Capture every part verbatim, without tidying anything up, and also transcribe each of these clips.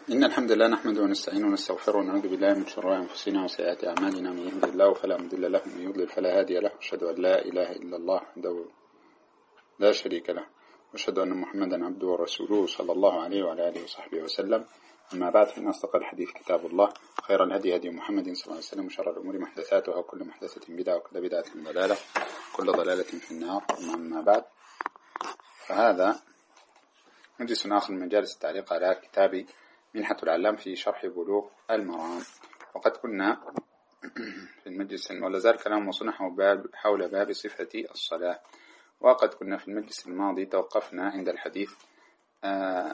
إن الحمد لله نحمده ونستعينه ونستغفره ونعوذ بالله من شرور أنفسنا وسيئات أعمالنا، من يهده الله فلا مضل له ومن يضلل فلا هادي له، أشهد أن لا إله إلا الله وحده لا شريك له، وأشهد أن محمدا عبده ورسوله صلى الله عليه وعلى آله وصحبه وسلم. أما بعد، فإن أصدق الحديث كتاب الله، خير الهدي هدي محمد صلى الله عليه وسلم، وشر الأمور محدثاتها، وكل محدثة بدعة، وكل بدعة ضلالة، كل ضلالة في النار. أما بعد، فهذا مجلس آخر من مجالس التعليق على كتاب منحة العلام في شرح بلوغ المرام. وقد كنا في المجلس ولا زال كلام موصولنا حول باب صفة الصلاة، وقد كنا في المجلس الماضي توقفنا عند الحديث آه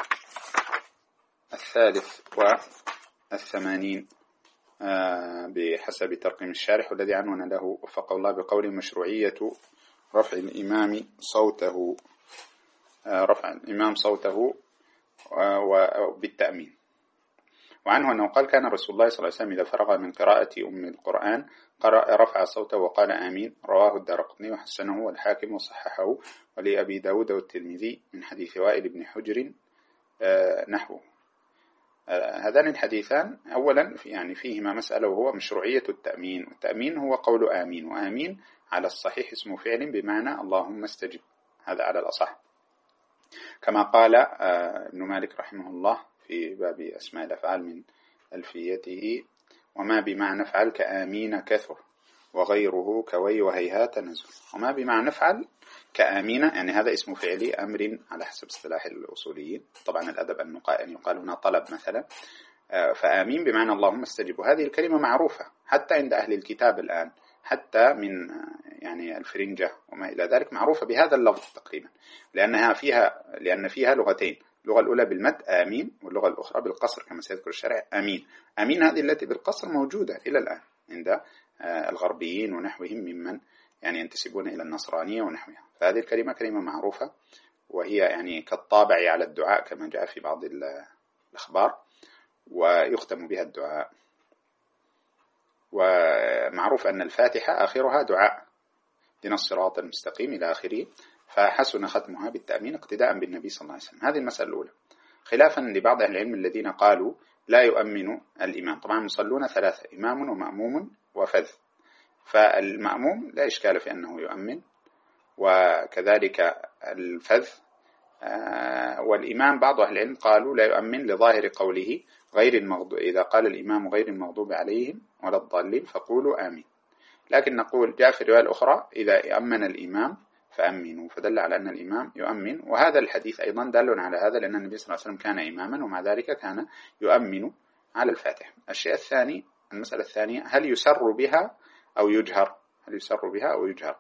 الثالث والثمانين آه بحسب ترقيم الشارح، والذي عنون له وفق الله بقول مشروعية رفع الإمام صوته آه رفع الإمام صوته وبالتأمين. وعنه أنه قال: كان رسول الله صلى الله عليه وسلم إذا فرغ من قراءة أم القرآن قرأ رفع صوته وقال آمين. رواه الدارقطني وحسنه والحاكم وصححه، ولأبي داود والترمذي من حديث وائل بن حجر نحوه. هذان الحديثان أولا في يعني فيهما مسألة، وهو مشروعية التأمين. والتأمين هو قول آمين، وآمين على الصحيح اسم فعل بمعنى اللهم استجب، هذا على الأصح، كما قال ابن مالك رحمه الله في باب أسماء الأفعال من ألفيته: وما بمعنى نفعل كآمين كثر، وغيره كوي وهيهات نزل. وما بمعنى نفعل كآمين يعني هذا اسم فعلي أمر على حسب اصطلاح الأصوليين، طبعا الأدب أن يقال هنا طلب مثلا، فآمين بمعنى اللهم استجب. وهذه الكلمة معروفة حتى عند أهل الكتاب الآن، حتى من يعني الفرنجة وما إلى ذلك، معروفة بهذا اللفظ تقريبا، لأنها فيها لأن فيها لغتين، اللغة الأولى بالمد آمين، واللغة الأخرى بالقصر كما سيذكر الشرع آمين. آمين هذه التي بالقصر موجودة إلى الآن عند الغربيين ونحوهم ممن يعني ينتسبون إلى النصرانية ونحوها. فهذه الكلمة كلمة معروفة، وهي يعني كالطابع على الدعاء كما جاء في بعض الأخبار، ويختم بها الدعاء. ومعروف أن الفاتحة آخرها دعاء دين الصراط المستقيم إلى آخره، فحسن ختمها بالتأمين اقتداء بالنبي صلى الله عليه وسلم. هذه المسألة الأولى، خلافا لبعض أهل العلم الذين قالوا لا يؤمن الإمام. طبعا مصلون ثلاثة: إمام ومأموم وفذ. فالمأموم لا إشكال في أنه يؤمن، وكذلك الفذ. والإمام بعض أهل العلم قالوا لا يؤمن لظاهر قوله غير المغضوب، إذا قال الإمام غير المغضوب عليهم ولا الضالين فقولوا آمين. لكن نقول جاء في الرواية الأخرى إذا أمن الإمام فأمنوا، فدل على أن الإمام يؤمن. وهذا الحديث أيضا دل على هذا، لأن النبي صلى الله عليه وسلم كان إماما ومع ذلك كان يؤمن على الفاتح. الشيء الثاني، المسألة الثانية، هل يسر بها أو يجهر؟ هل يسر بها أو يجهر؟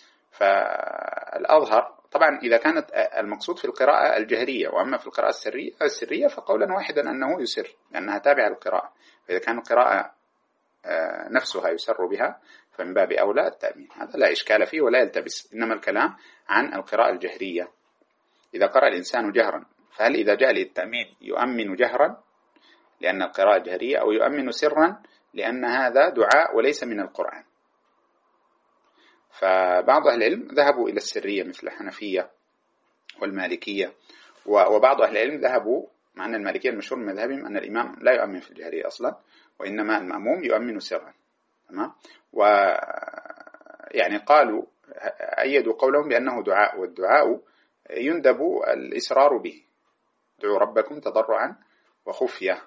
فالأظهر طبعا إذا كانت المقصود في القراءة الجهرية، وأما في القراءة السرية السرية فقولا واحدا أنه يسر، لأنها تابعة للقراءة. فإذا كان القراءة نفسها يسر بها فمن باب أولى التأمين، هذا لا إشكال فيه ولا يلتبس. إنما الكلام عن القراءة الجهرية، إذا قرأ الإنسان جهرا، فهل إذا جاء للتأمين يؤمن جهرا لأن القراءة جهرية، أو يؤمن سرا لأن هذا دعاء وليس من القرآن؟ فبعض أهل العلم ذهبوا إلى السرية مثل الحنفية والمالكية، وبعض أهل العلم ذهبوا، مع أن المالكية المشهور من مذهبهم أن الإمام لا يؤمن في الجهرية أصلا، وإنما المأموم يؤمن سرا. تمام. ويعني قالوا أيدوا قولهم بأنه دعاء، والدعاء يندب الإسرار به، دعوا ربكم تضرعا وخفية.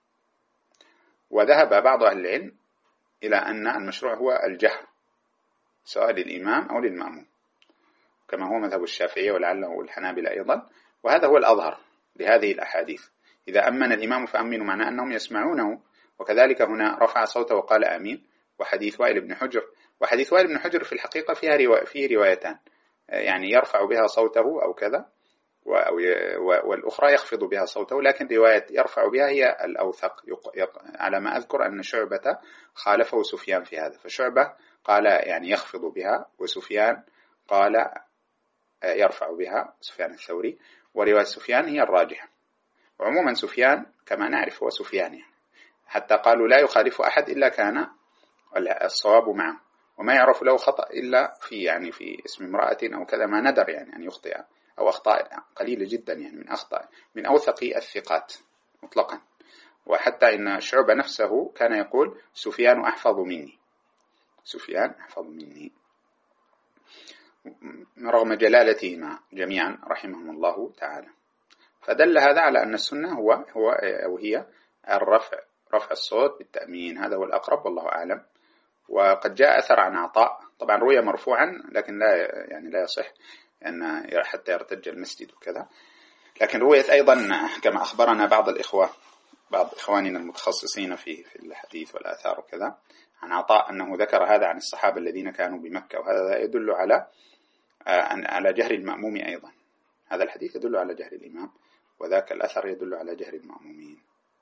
وذهب بعض أهل العلم إلى أن المشروع هو الجهر، سواء للإمام أو للمأموم، كما هو مذهب الشافعية ولعله الحنابلة أيضا. وهذا هو الأظهر لهذه الأحاديث: إذا أمن الإمام فأمنوا، معنى أنهم يسمعونه. وكذلك هنا رفع صوته وقال آمين. وحديث وائل بن حجر، وحديث وائل بن حجر في الحقيقة فيها روا... فيه روايتان، يعني يرفع بها صوته أو كذا، و... والأخرى يخفض بها صوته، لكن رواية يرفع بها هي الأوثق. يق... على ما أذكر أن شعبة خالفه سفيان في هذا، فشعبة قال يعني يخفض بها، وسفيان قال يرفع بها، سفيان الثوري. ورواية سفيان هي الراجحة. وعموما سفيان كما نعرف هو سفيان، يعني حتى قالوا لا يخالف أحد إلا كان الصواب معه، وما يعرف له خطأ إلا في يعني في اسم امرأة أو كذا، ما ندر يعني أن يخطئ، أو أخطاء قليلة جدا، يعني من أخطاء من أوثق الثقات. مطلقا. وحتى إن شعبة نفسه كان يقول سفيان أحفظ مني، سفيان أحفظ مني، رغم جلالتهما جميعا رحمهم الله تعالى. فدل هذا على أن السنة هو هو أو هي الرفع، رفع الصوت بالتأمين، هذا هو الأقرب والله أعلم. وقد جاء أثر عن عطاء، طبعا روي مرفوعا لكن لا يعني لا يصح أن حتى يرتج المسجد وكذا، لكن رويت أيضا كما أخبرنا بعض الإخوة، بعض إخواننا المتخصصين في في الحديث والآثار وكذا، عن عطاء أنه ذكر هذا عن الصحابة الذين كانوا بمكة، وهذا يدل على على جهر المأموم أيضا. هذا الحديث يدل على جهر الإمام، وذاك الأثر يدل على جهر المأمومين.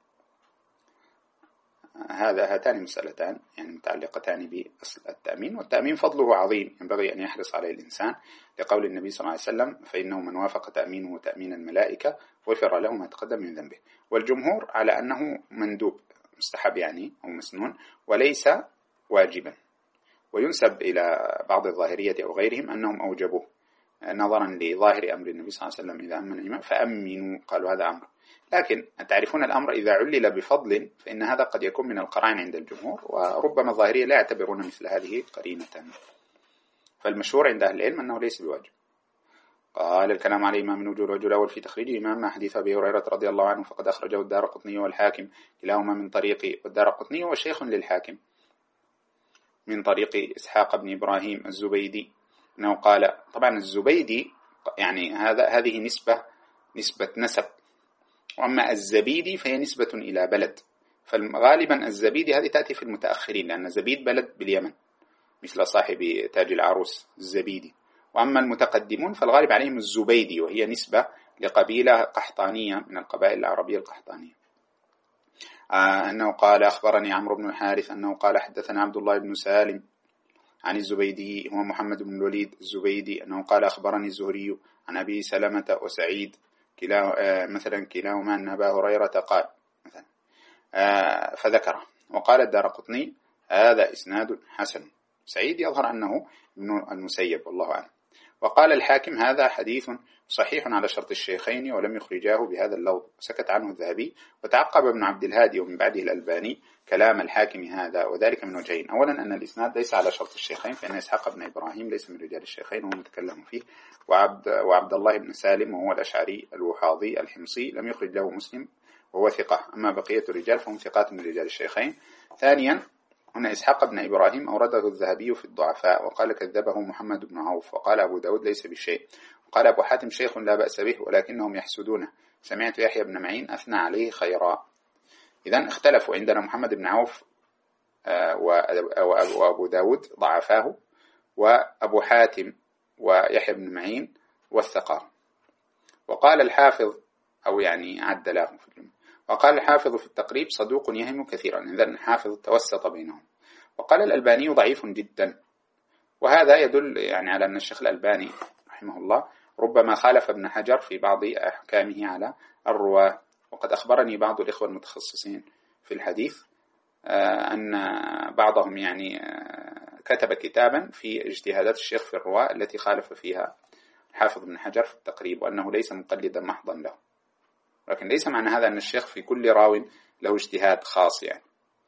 هذا هاتان مسألتان يعني متعلقتان بالتأمين، والتأمين فضله عظيم ينبغي أن يحرص عليه الإنسان، لقول النبي صلى الله عليه وسلم فإنه من وافق تأمينه تأمين الملائكة غفر له ما تقدم من ذنبه. والجمهور على أنه مندوب مستحب يعني أو مسنون وليس واجبا، وينسب إلى بعض الظاهرية أو غيرهم أنهم أوجبوه نظرا لظاهر أمر النبي صلى الله عليه وسلم إذا أمن الإمام فأمنوا، قالوا هذا أمر. لكن تعرفون الأمر إذا علل بفضل فإن هذا قد يكون من القرائن عند الجمهور، وربما الظاهرية لا يعتبرون مثل هذه قرينة. فالمشهور عند أهل العلم أنه ليس بواجب. قال الكلام عليه ما من وجوه الوجه الأول في تخريج الإمام مع حديث أبي هريرة رضي الله عنه فقد أخرجه الدارقطني والحاكم كلاهما من طريق الدارقطني وشيخ للحاكم من طريق إسحاق بن إبراهيم الزبيدي أنه قال، طبعا الزبيدي يعني هذا هذه نسبة نسبة نسب، وأما الزبيدي فهي نسبة إلى بلد، فغالبا الزبيدي هذه تأتي في المتأخرين لأن زبيد بلد باليمن مثل صاحب تاج العروس الزبيدي، وأما المتقدمون فالغالب عليهم الزبيدي، وهي نسبة لقبيلة قحطانية من القبائل العربية القحطانية. آه أنه قال أخبرني عمرو بن الحارث أنه قال حدثنا عبد الله بن سالم عن الزبيدي هو محمد بن الوليد الزبيدي أنه قال أخبرني الزهري عن أبي سلمة وسعيد كلا آه مثلا كلاهما أن أبا هريرة قال مثلا آه فذكره. وقال الدارقطني هذا إسناد حسن، سعيد يظهر أنه ابن المسيب والله أعلم. وقال الحاكم هذا حديث صحيح على شرط الشيخين ولم يخرجاه بهذا اللفظ، سكت عنه الذهبي. وتعقب ابن عبد الهادي ومن بعده الألباني كلام الحاكم هذا، وذلك من وجهين: أولا أن الإسناد ليس على شرط الشيخين، فإن إسحاق بن إبراهيم ليس من رجال الشيخين وهو متكلم فيه، وعبد, وعبد الله بن سالم وهو الأشعري الوحاضي الحمصي لم يخرج له مسلم وهو ثقة، أما بقية الرجال فهم ثقات من رجال الشيخين. ثانيا هنا إسحاق بن إبراهيم أورده الذهبي في الضعفاء وقال كذبه محمد بن عوف، وقال أبو داود ليس بشيء، وقال أبو حاتم شيخ لا بأس به ولكنهم يحسدونه، سمعت يحيى بن معين أثنى عليه خيرا. إذن اختلفوا، عندنا محمد بن عوف وأبو داود ضعفاه، وأبو حاتم ويحيى بن معين والثقة. وقال الحافظ أو يعني عدله في الجملة، وقال الحافظ في التقريب صدوق يهم كثيرا، إذن الحافظ توسط بينهم. وقال الألباني ضعيف جدا، وهذا يدل يعني على أن الشيخ الألباني رحمه الله ربما خالف ابن حجر في بعض أحكامه على الرواة. وقد أخبرني بعض الإخوة المتخصصين في الحديث أن بعضهم يعني كتب كتابا في اجتهادات الشيخ في الرواة التي خالف فيها حافظ ابن حجر في التقريب، وأنه ليس مقلدا محضا له، لكن ليس معنى هذا أن الشيخ في كل راو له اجتهاد خاص يعني.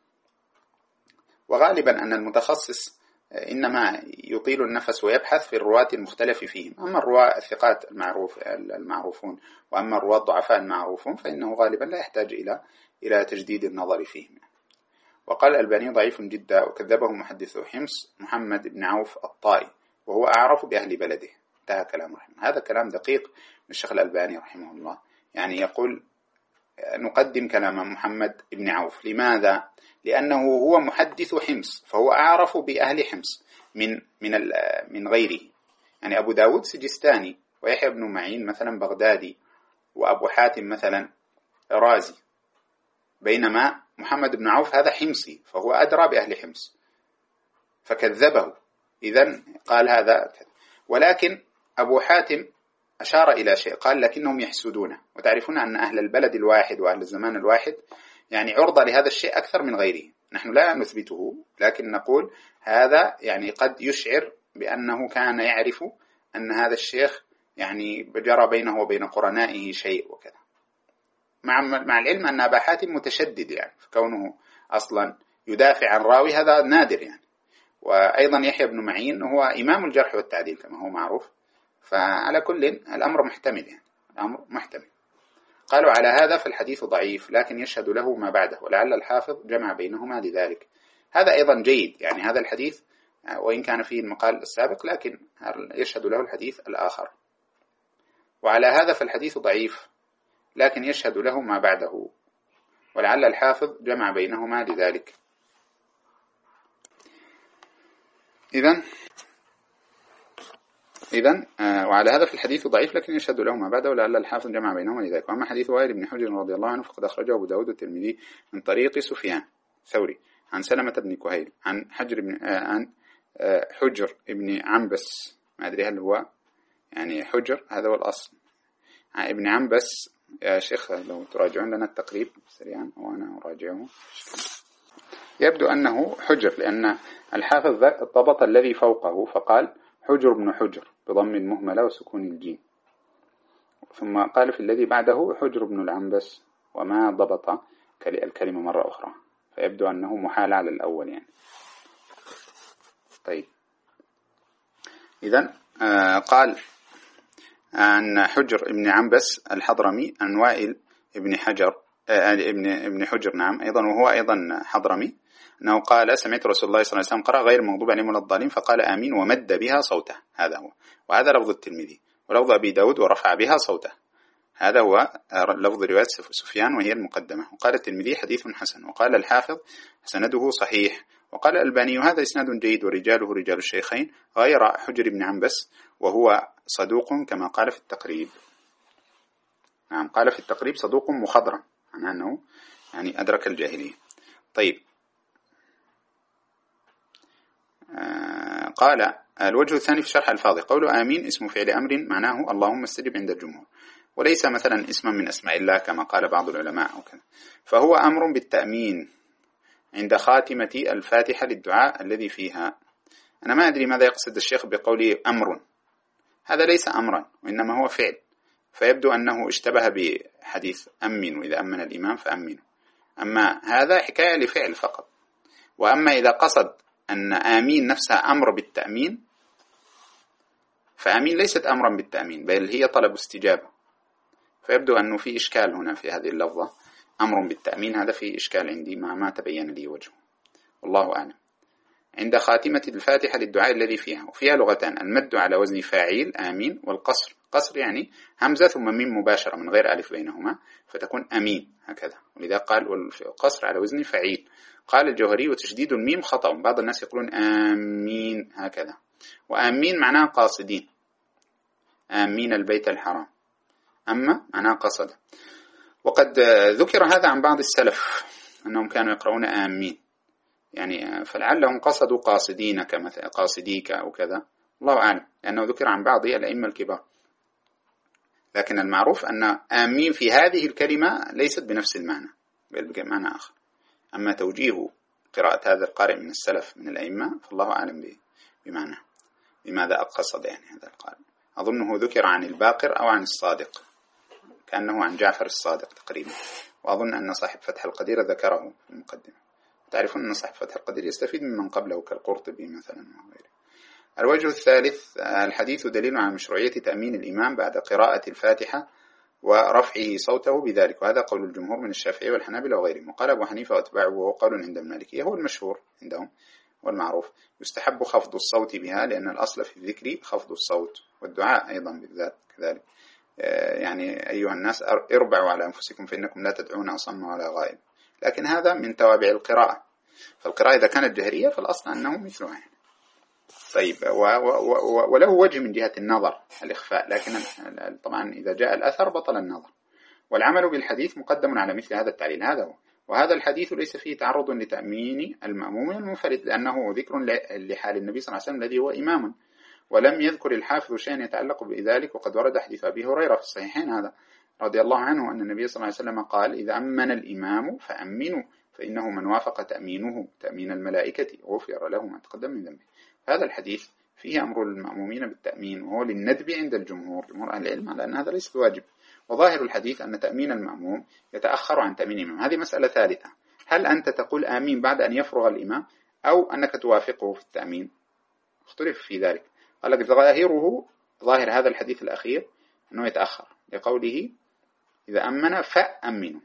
وغالبا أن المتخصص إنما يطيل النفس ويبحث في الرواة المختلف فيهم، أما الرواة الثقات المعروف المعروفون وأما الرواة الضعفاء المعروفون فإنه غالبا لا يحتاج إلى إلى تجديد النظر فيهم. وقال الألباني ضعيف جدا، وكذبه محدث حمص محمد بن عوف الطائي وهو أعرف بأهل بلده. انتهى كلام رحمه. هذا كلام دقيق من الشيخ الألباني رحمه الله، يعني يقول نقدم كلام محمد بن عوف. لماذا؟ لأنه هو محدث حمص، فهو أعرف بأهل حمص من من من غيره. يعني أبو داود سجستاني، ويحيى بن معين مثلا بغدادي، وأبو حاتم مثلا رازي، بينما محمد بن عوف هذا حمصي فهو أدرى بأهل حمص فكذبه. إذن قال هذا، ولكن أبو حاتم أشار إلى شيء، قال لكنهم يحسدونه. وتعرفون أن أهل البلد الواحد وأهل الزمان الواحد يعني عرضة لهذا الشيء أكثر من غيره. نحن لا نثبته، لكن نقول هذا يعني قد يشعر بأنه كان يعرف أن هذا الشيخ يعني جرى بينه وبين قرنائه شيء وكذا. مع مع العلم أن أبا حاتم متشدد يعني، فكونه أصلا يدافع عن راوي هذا نادر يعني. وأيضا يحيى بن معين هو إمام الجرح والتعديل كما هو معروف، فعلى كل الأمر محتمل يعني، الأمر محتمل. قالوا على هذا فالحديث ضعيف لكن يشهد له ما بعده، ولعل الحافظ جمع بينهما لذلك. هذا أيضا جيد يعني، هذا الحديث وإن كان فيه المقال السابق لكن يشهد له الحديث الآخر. وعلى هذا فالحديث ضعيف لكن يشهد له ما بعده، ولعل الحافظ جمع بينهما لذلك. إذن إذن آه وعلى هذا في الحديث ضعيف لكن يشهد له ما بعده، ولعل الحافظ جمع بينهما لذلك. وأما حديث وائل بن حجر رضي الله عنه فقد أخرجه أبو داود والترمذي من طريق سفيان ثوري عن سلمة بن كهيل عن حجر بن آه عن آه حجر بن عنبس، ما أدري هل هو يعني حجر، هذا هو الأصل، عن ابن عنبس. يا شيخ لو تراجعون لنا التقريب سريعا وأنا أراجعه. يبدو أنه حجر لأن الحافظ ضبط الذي فوقه فقال حجر بن حجر بضم المهملة وسكون الجيم، ثم قال في الذي بعده حجر بن العنبس وما ضبط الكلمة مرة أخرى، فيبدو أنه محال على الأول يعني. طيب إذن آه قال عن حجر بن عنبس الحضرمي عن وائل بن حجر آه ابن ابن حجر نعم أيضا وهو أيضا حضرمي، أنه قال سمعت رسول الله صلى الله عليه وسلم قرأ غير المغضوب عليهم ولا الضالين فقال آمين ومد بها صوته، هذا هو. وهذا لفظ الترمذي، ولفظ أبي داود ورفع بها صوته، هذا هو لفظ رواية سفيان وهي المقدمة. وقال الترمذي حديث حسن، وقال الحافظ سنده صحيح، وقال الألباني هذا إسناد جيد ورجاله رجال الشيخين غير حجر بن عنبس وهو صدوق كما قال في التقريب. نعم قال في التقريب صدوق مخضرم، عن أنه يعني أدرك الجاهلية. طيب آه قال الوجه الثاني في شرح الفاظه قوله آمين اسم فعل أمر معناه اللهم استجب عند الجمهور، وليس مثلا اسما من أسماء الله كما قال بعض العلماء وكذا، فهو أمر بالتأمين عند خاتمة الفاتحة للدعاء الذي فيها. أنا ما أدري ماذا يقصد الشيخ بقوله أمر، هذا ليس أمرا وإنما هو فعل، فيبدو أنه اشتبه بحديث أمن وإذا أمن الإمام فأمنوا، أما هذا حكاية لفعل فقط. وأما إذا قصد أن آمين نفسها أمر بالتأمين فآمين ليست أمرا بالتأمين بل هي طلب استجابة، فيبدو أنه في إشكال هنا في هذه اللفظة أمر بالتأمين، هذا في إشكال عندي مع ما تبين لي وجهه، والله أعلم. عند خاتمة الفاتحة للدعاء الذي فيها، وفيها لغتان، المد على وزن فاعل آمين، والقصر، قصر يعني همزة ثم ميم مباشرة من غير ألف بينهما فتكون أمين هكذا، ولذا قال والقصر على وزن فعيل. قال الجوهري وتشديد الميم خطأ، بعض الناس يقولون آمين هكذا، وآمين معناه قاصدين، آمين البيت الحرام، أما معناه قصد. وقد ذكر هذا عن بعض السلف أنهم كانوا يقرؤون آمين يعني، فلعلهم قصدوا قاصدين كمثل قاصديك أو كذا، الله أعلم، لأنه ذكر عن بعض الأئمة الكبار. لكن المعروف أن آمين في هذه الكلمة ليست بنفس المعنى بل بمعنى آخر. أما توجيه قراءة هذا القارئ من السلف من الأئمة فالله أعلم بمعنى بماذا قصد يعني هذا القارئ. أظنه ذكر عن الباقر أو عن الصادق، كأنه عن جعفر الصادق تقريبا، وأظن أن صاحب فتح القدير ذكره في المقدمة. تعرفون أن صاحب فتح القدير يستفيد ممن قبله كالقرطبي مثلا وغيره. الوجه الثالث الحديث دليل على مشروعية تأمين الإمام بعد قراءة الفاتحة ورفعه صوته بذلك، وهذا قول الجمهور من الشافعي والحنابلة وغيرهم. وقال أبو حنيفة وأتباعه وهو قول عند المالكية هو المشهور عندهم والمعروف، يستحب خفض الصوت بها لأن الأصل في الذكر خفض الصوت، والدعاء أيضا بالذات كذلك. يعني أيها الناس اربعوا على أنفسكم فإنكم لا تدعون أصم ولا غائب، لكن هذا من توابع القراءة، فالقراءة إذا كانت جهرية فالأصل أنه مثلها. طيب و و و وله وجه من جهة النظر الإخفاء، لكن طبعا إذا جاء الأثر بطل النظر، والعمل بالحديث مقدم على مثل هذا التعليل. هذا هو. وهذا الحديث ليس فيه تعرض لتأمين المأموم المنفرد، لأنه ذكر لحال النبي صلى الله عليه وسلم الذي هو إمام، ولم يذكر الحافظ شيئا يتعلق بذلك. وقد ورد حديث أبي هريرة في الصحيحين هذا رضي الله عنه أن النبي صلى الله عليه وسلم قال إذا أمن الإمام فأمنوا فإنه من وافق تأمينه تأمين الملائكة غفر له ما تقدم من ذنبه. هذا الحديث فيه أمر المأمومين بالتأمين، وهو للندب عند الجمهور، جمهور أهل العلم، لأن هذا ليس واجب. وظاهر الحديث أن تأمين المأموم يتأخر عن تأمين الإمام. هذه مسألة ثالثة، هل أنت تقول آمين بعد أن يفرغ الإمام أو أنك توافقه في التأمين؟ اختلف في ذلك. قال لك ظاهره، ظاهر هذا الحديث الأخير أنه يتأخر، لقوله إذا أمن فأمنوا،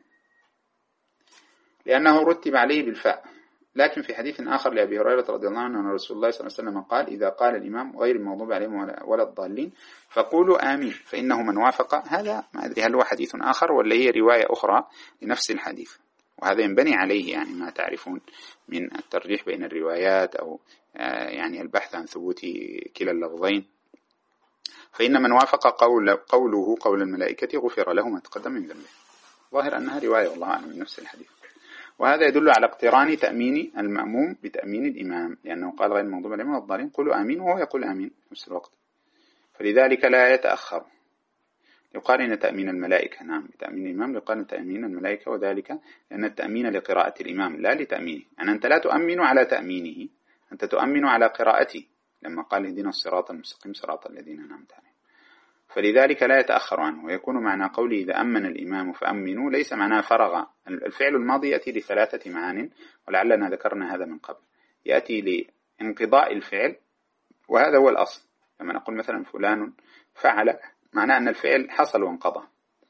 لأنه رتب عليه بالفاء. لكن في حديث آخر لأبي هريرة رضي الله عنه أن رسول الله صلى الله عليه وسلم قال إذا قال الإمام غير المغضوب عليهم ولا الضالين فقولوا آمين فإنه من وافق. هذا ما أدري هل هو حديث آخر ولا هي رواية أخرى لنفس الحديث، وهذا ينبني عليه يعني ما تعرفون من الترجيح بين الروايات أو يعني البحث عن ثبوت كلا اللفظين. فإن من وافق قول قوله قول الملائكة غفر له ما تقدم من ذنبه. ظاهر أنها رواية والله أعلم من نفس الحديث. وهذا يدل على اقتران تأمين المأموم بتأمين الإمام، لأنه قال غير المغضوب عليهم ولا الضالين قولوا آمين وهو يقول آمين في نفس الوقت، فلذلك لا يتأخر. يقارن تأمين الملائكة نعم بتأمين الإمام، يقارن تأمين الملائكة، وذلك لأن التأمين لقراءة الإمام لا لتأمينه. يعني أنت لا تؤمن على تأمينه، أنت تؤمن على قراءته، لما قال اهدنا الصراط المستقيم صراط الذين أنعمت عليهم. فلذلك لا يتأخر عنه. ويكون معنى قوله إذا أمن الإمام فأمنوا ليس معناه فرغ. الفعل الماضي يأتي لثلاثة معان، ولعلنا ذكرنا هذا من قبل. يأتي لانقضاء الفعل، وهذا هو الأصل. لما نقول مثلا فلان فعل، معناه أن الفعل حصل وانقضى.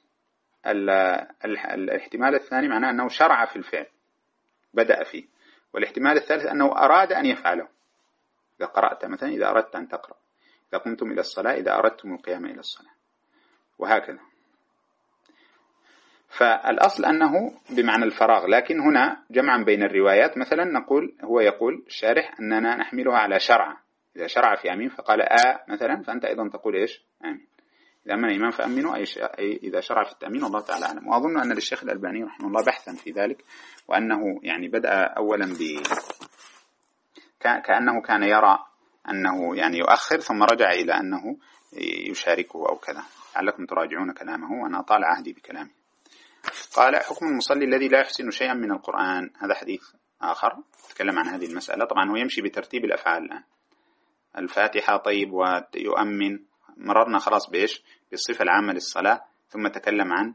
الاحتمال الثاني معناه أنه شرع في الفعل، بدأ فيه. والاحتمال الثالث أنه أراد أن يفعله. إذا قرأت مثلا إذا أردت أن تقرأ، إذا قمتم إلى الصلاة إذا أردتم القيام إلى الصلاة، وهكذا. فالأصل أنه بمعنى الفراغ، لكن هنا جمعا بين الروايات. مثلا نقول هو يقول الشارح أننا نحملها على شرع. إذا شرع في أمين فقال آ مثلا، فأنت أيضا تقول إيش آمين. إذا أمن الإمام فأمنوا، أي, أي إذا شرع في التأمين، والله تعالى أعلم. وأظن أن للشيخ الألباني رحمه الله بحثا في ذلك، وأنه يعني بدأ أولا ب كأنه كان يرى أنه يعني يؤخر ثم رجع إلى أنه يشاركه أو كذا. لعلكم تراجعون كلامه، وأنا أطال عهدي بكلامه. قال حكم المصلي الذي لا يحسن شيئا من القرآن. هذا حديث آخر تكلم عن هذه المسألة. طبعا هو يمشي بترتيب الأفعال الآن. الفاتحة طيب ويؤمن، مررنا خلاص بإيش بالصفة العامة للصلاة، ثم تكلم عن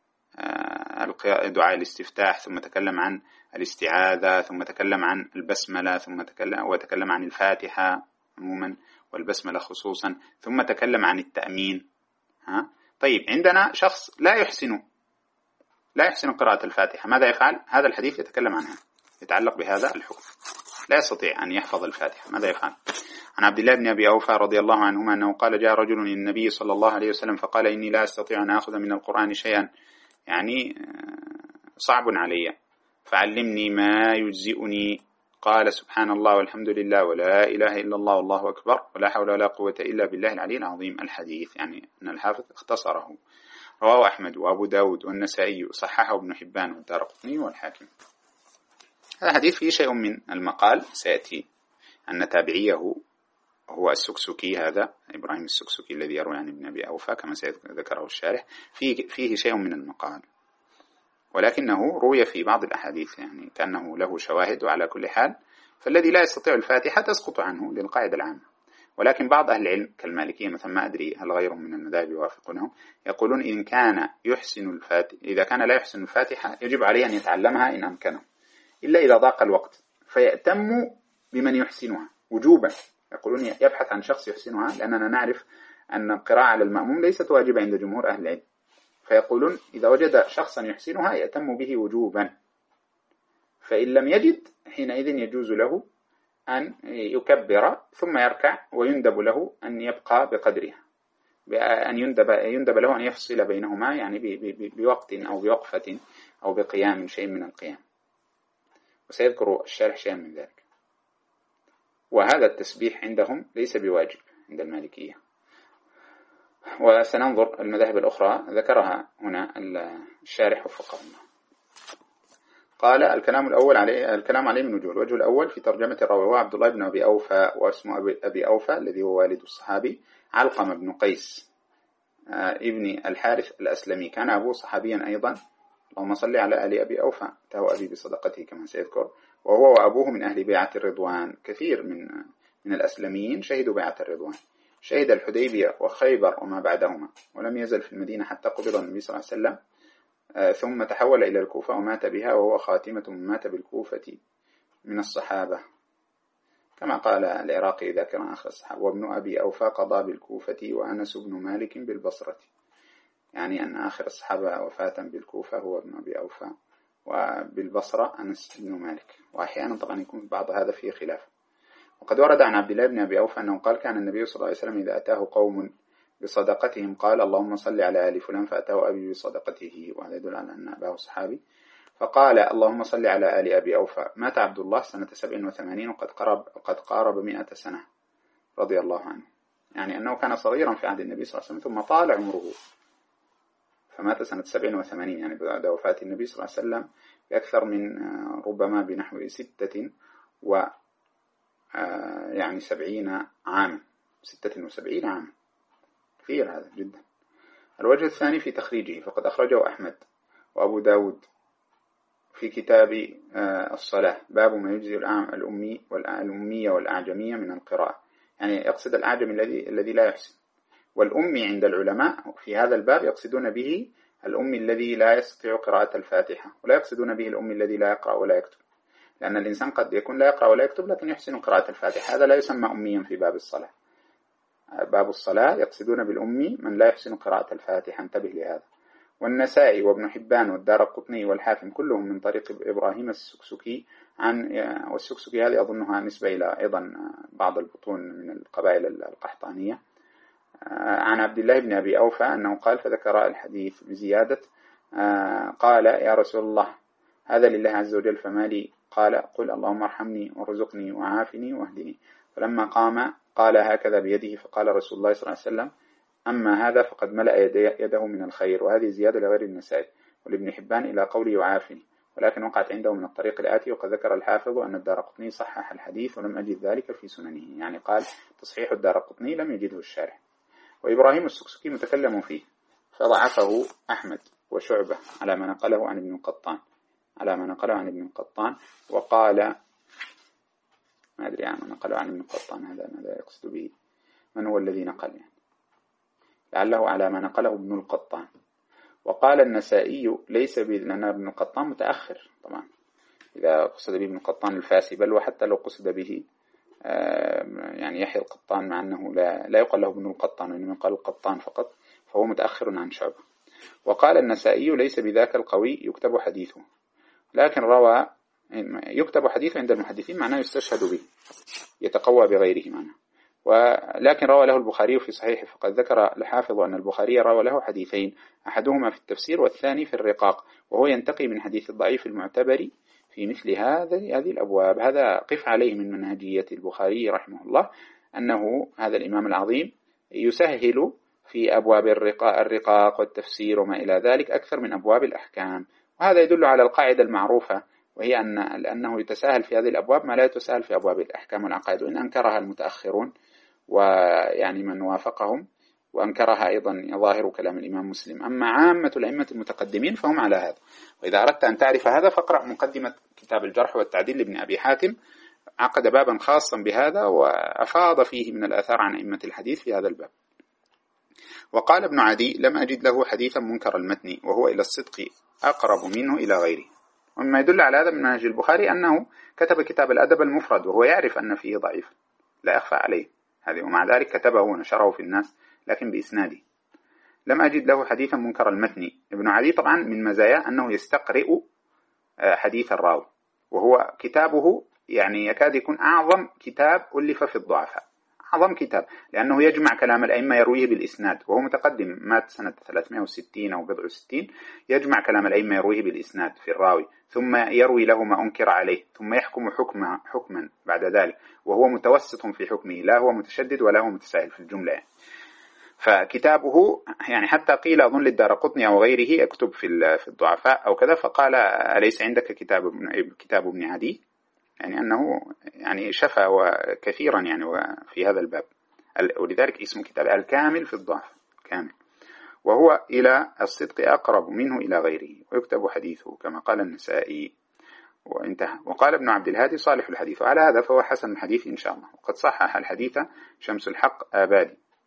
دعاء الاستفتاح، ثم تكلم عن الاستعاذة، ثم تكلم عن البسملة، ثم تكلم وتكلم عن الفاتحة عموما والبسملة خصوصا، ثم تكلم عن التأمين. ها؟ طيب عندنا شخص لا يحسن لا يحسن قراءة الفاتحة، ماذا يفعل؟ هذا الحديث يتكلم عنها، يتعلق بهذا الحكم. لا يستطيع أن يحفظ الفاتحة، ماذا يفعل؟ عن عبد الله بن أبي أوفى رضي الله عنهما أنه قال جاء رجل للنبي صلى الله عليه وسلم فقال إني لا أستطيع أن أخذ من القرآن شيئا، يعني صعب علي، فعلمني ما يجزئني. قال سبحان الله والحمد لله ولا إله إلا الله والله أكبر ولا حول ولا قوة إلا بالله العلي العظيم. الحديث يعني أن الحافظ اختصره. رواه أحمد وأبو داود والنسائي، صححه ابن حبان والدارقطني والحاكم. هذا حديث فيه شيء من المقال، سيأتي أن تابعيه هو السكسكي، هذا إبراهيم السكسكي الذي يروي عن ابن أبي أوفى كما سيذكره الشارح. فيه, فيه شيء من المقال، ولكنه روي في بعض الأحاديث يعني كأنه له شواهد. وعلى كل حال فالذي لا يستطيع الفاتحة تسقط عنه للقاعدة العامة. ولكن بعض أهل العلم كالمالكية مثلا، ما أدري هل غيرهم من المذاهب يوافقونهم، يقولون إن كان يحسن الفاتحة، إذا كان لا يحسن الفاتحة يجب عليه أن يتعلمها إن أمكنه، إلا إذا ضاق الوقت، فيأتم بمن يحسنها وجوبا. يقولون يبحث عن شخص يحسنها، لأننا نعرف أن القراءة على المأموم ليست واجبة عند جمهور أهل العلم. فيقولون إذا وجد شخصا يحسنها يأتم به وجوبا، فإن لم يجد حينئذ يجوز له أن يكبر ثم يركع، ويندب له أن يبقى بقدرها، أن يندب, يندب له أن يفصل بينهما يعني بوقت أو بوقفة أو بقيام شيء من القيام. وسيذكر الشارح شيئا من ذلك. وهذا التسبيح عندهم ليس بواجب عند المالكية. وسننظر المذاهب الأخرى ذكرها هنا الشارح وفقه الله. قال الكلام الأول عليه الكلام عليه من وجوه. الوجه الأول في ترجمة الراوي هو عبد الله بن أبي أوفى، واسمه أبي أوفى الذي هو والد الصحابي علقمة بن قيس ابن الحارث الأسلمي، كان أبوه صحابيا أيضا. اللهم صل على آل أبي أوفى، تهو أبي بصدقته كما سيذكر. وهو وأبوه من أهل بيعة الرضوان، كثير من من الأسلميين شهدوا بيعة الرضوان. شهد الحديبية وخيبر وما بعدهما، ولم يزل في المدينة حتى قبض النبي صلى الله عليه وسلم، ثم تحول إلى الكوفة ومات بها، وهو خاتمة من مات بالكوفة من الصحابة، كما قال العراقي ذاكرا آخر الصحابة. وابن أبي أوفى قضى بالكوفة، وأنس بن مالك بالبصرة، يعني أن آخر الصحابة وفاة بالكوفة هو ابن أبي أوفى، وبالبصرة أنس بن مالك. وأحيانا طبعا يكون بعض هذا فيه خلاف. وقد ورد عن عبد الله بن أبي أوفى أنه قال كان النبي صلى الله عليه وسلم إذا أتاه قوم بصدقتهم قال اللهم صل على آل فلان، فأتاه أبي بصدقته، وهذا يدل على أن أباه صحابي، فقال اللهم صل على آل أبي أوفى. مات عبد الله سنة سبع وثمانين، وقد قرب, قد قارب مئة سنة رضي الله عنه، يعني أنه كان صغيرا في عهد النبي صلى الله عليه وسلم ثم طال عمره، فمات سنة سبع وثمانين، يعني بعد وفاة النبي صلى الله عليه وسلم بأكثر من ربما بنحو ستة و يعني سبعين عاما، ستة وسبعين عاما، كثير هذا جدا. الوجه الثاني في تخريجه، فقد أخرجه أحمد وأبو داود في كتاب الصلاة، باب ما يجزي الأمي والأمية والأعجمية من القراءة، يعني يقصد الأعجم الذي الذي لا يحسن، والأمي عند العلماء في هذا الباب يقصدون به الأمي الذي لا يستطيع قراءة الفاتحة، ولا يقصدون به الأمي الذي لا يقرأ ولا يكتب، لأن الإنسان قد يكون لا يقرأ ولا يكتب لكن يحسن قراءة الفاتحة، هذا لا يسمى أميا في باب الصلاة. باب الصلاة يقصدون بالأمي من لا يحسن قراءة الفاتحة، انتبه لهذا. والنسائي وابن حبان والدارقطني والحاكم كلهم من طريق إبراهيم السكسكي عن، والسكسكي هذه أظنها نسبة إلى أيضا بعض البطون من القبائل القحطانية، عن عبد الله بن أبي أوفى أنه قال، فذكر الحديث بزيادة قال يا رسول الله هذا لله عز وجل فما لي؟ قال قل اللهم ارحمني وارزقني وعافني واهدني. فلما قام قال هكذا بيده، فقال رسول الله صلى الله عليه وسلم أما هذا فقد ملأ يده من الخير. وهذه زيادة لغير النسائي ولابن حبان إلى قوله يعافني، ولكن وقعت عنده من الطريق الآتي. وقد ذكر الحافظ أن الدارقطني صحح الحديث ولم أجد ذلك في سننه، يعني قال تصحيح الدارقطني لم يجده الشارح. وإبراهيم السكسكي متكلم فيه فضعفه أحمد وشعبة على ما نقله عن ابن القطان على ما نقله عن ابن القطان وقال ما أدري عن ما نقله عن ابن القطان، هذا ماذا يقصد به؟ من هو الذي نقل؟ يعني لعله على ما نقله ابن القطان. وقال النسائي ليس به، لأن ابن القطان متأخر طبعا، إذا قصد به ابن القطان الفاسي، بل وحتى لو قصد به يعني يحيى القطان، مع أنه لا, لا يقال له ابن القطان وإنما يقال القطان فقط، فهو متأخر عن شعبة. وقال النسائي ليس بذاك القوي يكتب حديثه، لكن روى يكتب حديثه عند المحدثين معناه يستشهد به، يتقوى بغيره معناه. ولكن روى له البخاري في صحيحه، فقد ذكر الحافظ أن البخاري روى له حديثين، أحدهما في التفسير والثاني في الرقاق، وهو ينتقي من حديث الضعيف المعتبر في مثل هذه هذه الأبواب. هذا قف عليه من منهجية البخاري رحمه الله، أنه هذا الإمام العظيم يسهل في أبواب الرقاق, الرقاق والتفسير وما إلى ذلك أكثر من أبواب الأحكام. وهذا يدل على القاعدة المعروفة، وهي أن أنه يتساهل في هذه الأبواب ما لا يتساهل في أبواب الأحكام والعقائد، وإن أنكرها المتأخرون ويعني من وافقهم، وأنكرها أيضا ظاهر كلام الإمام مسلم. أما عامة الأئمة المتقدمين فهم على هذا. وإذا أردت أن تعرف هذا فاقرأ مقدمة كتاب الجرح والتعديل لابن أبي حاتم، عقد بابا خاصا بهذا وأفاض فيه من الآثار عن أئمة الحديث في هذا الباب. وقال ابن عدي لم أجد له حديثا منكر المتن، وهو إلى الصدق أقرب منه إلى غيره. ومما يدل على هذا من منهج البخاري أنه كتب كتاب الأدب المفرد وهو يعرف أن فيه ضعيف لا يخفى عليه هذه، ومع ذلك كتبه ونشره في الناس لكن بإسناده. لم أجد له حديثا منكر المتن. ابن عدي طبعا من مزايا أنه يستقرئ حديث الراوي، وهو كتابه يعني يكاد يكون أعظم كتاب ألف في الضعفاء، أعظم كتاب، لأنه يجمع كلام الأئمة يرويه بالإسناد، وهو متقدم مات سنة ثلاثمائة وستين أو بضع وستين، يجمع كلام الأئمة يرويه بالإسناد في الراوي، ثم يروي له ما أنكر عليه، ثم يحكم حكما حكما بعد ذلك، وهو متوسط في حكمه، لا هو متشدد ولا هو متساهل في الجملة يعني. فكتابه يعني حتى قيل أظن للدارقطني أو غيره اكتب في في الضعفاء أو كذا، فقال أليس عندك كتاب كتاب ابن عدي، يعني أنه يعني شفى وكثيرا يعني في هذا الباب، ولذلك اسم كتاب الكامل في الضعف كامل. وهو إلى الصدق أقرب منه إلى غيره، ويكتب حديثه كما قال النسائي وانتهى. وقال ابن عبد الهادي صالح الحديث، وعلى هذا فهو حسن الحديث إن شاء الله. وقد صحح الحديث شمس الحق آبادي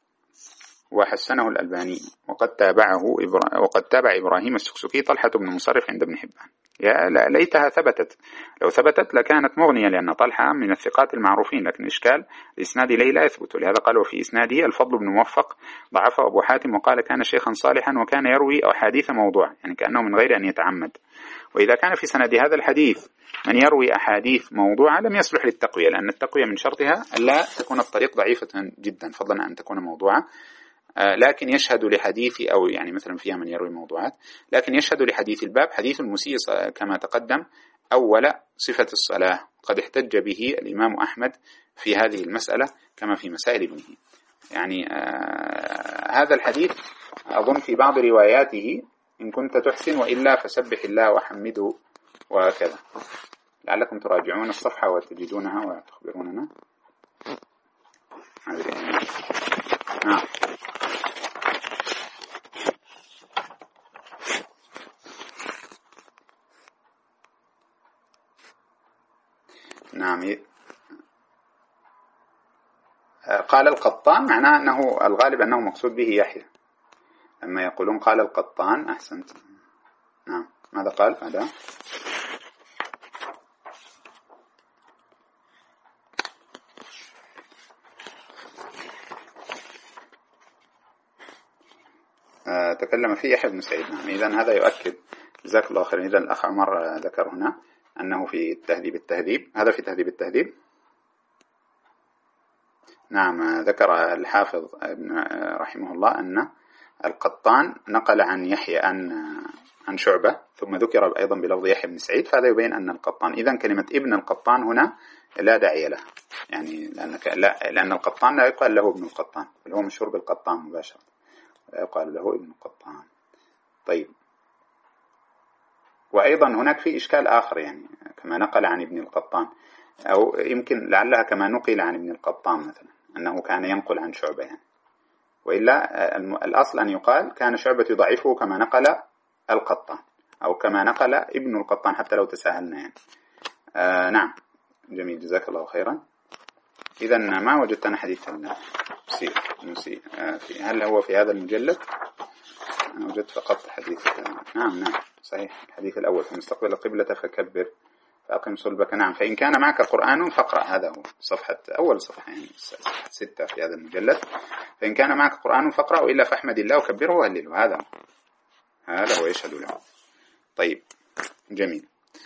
وحسنه الألباني، وقد تابعه إبرا... وقد تابع إبراهيم السكسكي طلحة بن مصرف عند ابن حبان. يا ليتها ثبتت، لو ثبتت لكانت مغنية، لأن طلحة من الثقات المعروفين، لكن إشكال الإسناد إليه لا يثبت، ولهذا قال وفي إسناده الفضل بن موفق ضعفه أبو حاتم وقال كان شيخا صالحا وكان يروي أحاديث موضوع، يعني كأنه من غير أن يتعمد. وإذا كان في سند هذا الحديث من يروي أحاديث موضوعة لم يصلح للتقوية، لأن التقوية من شرطها ألا تكون الطريق ضعيفة جدا فضلا أن تكون موضوعة، لكن يشهد لحديث أو يعني مثلا فيها من يروي موضوعات، لكن يشهد لحديث الباب حديث المسيء كما تقدم أول صفة الصلاة، قد احتج به الإمام أحمد في هذه المسألة كما في مسائل ابنه. يعني آه هذا الحديث أظن في بعض رواياته إن كنت تحسن وإلا فسبح الله وحمده وكذا، لعلكم تراجعون الصفحة وتجدونها وتخبروننا. نعم. نعم. قال القطان معناه أنه الغالب أنه مقصود به يحيى، لما يقولون قال القطان. أحسنت. نعم. ماذا قال هذا؟ آه تكلم فيه يحيى بن سعيد. نعم. إذن هذا يؤكد، جزاك الله خيرا. إذن الأخ عمر ذكر هنا أنه في تهذيب التهذيب، هذا في تهذيب التهذيب. نعم. ذكر الحافظ ابن رحمه الله أن القطان نقل عن يحيى أن عن شعبة، ثم ذكر أيضا بلفظ يحيى بن سعيد، فهذا يبين أن القطان. إذن كلمة ابن القطان هنا لا داعي له، يعني لأنك لا لأن القطان لا يقال له ابن القطان، بل هو مشهور بالقطان مباشرة، لا يقال له ابن القطان. طيب. وأيضا هناك في إشكال آخر، يعني كما نقل عن ابن القطان، أو يمكن لعلها كما نقل عن ابن القطان مثلا أنه كان ينقل عن شعبة، يعني وإلا الأصل أن يقال كان شعبة يضعفه كما نقل القطان أو كما نقل ابن القطان، حتى لو تساهلنا يعني. آه نعم. جميل. جزاك الله خيرا. إذن ما وجدتنا حديث المسيء المسيء آه هل هو في هذا المجلد؟ أنا وجدت فقط حديث. نعم نعم صحيح، الحديث الأول فمستقبل القبلة فكبر فأقم صلبك. نعم. فإن كان معك قرآن فاقرأ، هذا هو صفحة أول صفحة يعني صفحة ستة في هذا المجلد. فإن كان معك قرآن فاقرأ وإلا فاحمد الله وكبره وهلله، هذا هذا هو يشهد له. طيب. جميل.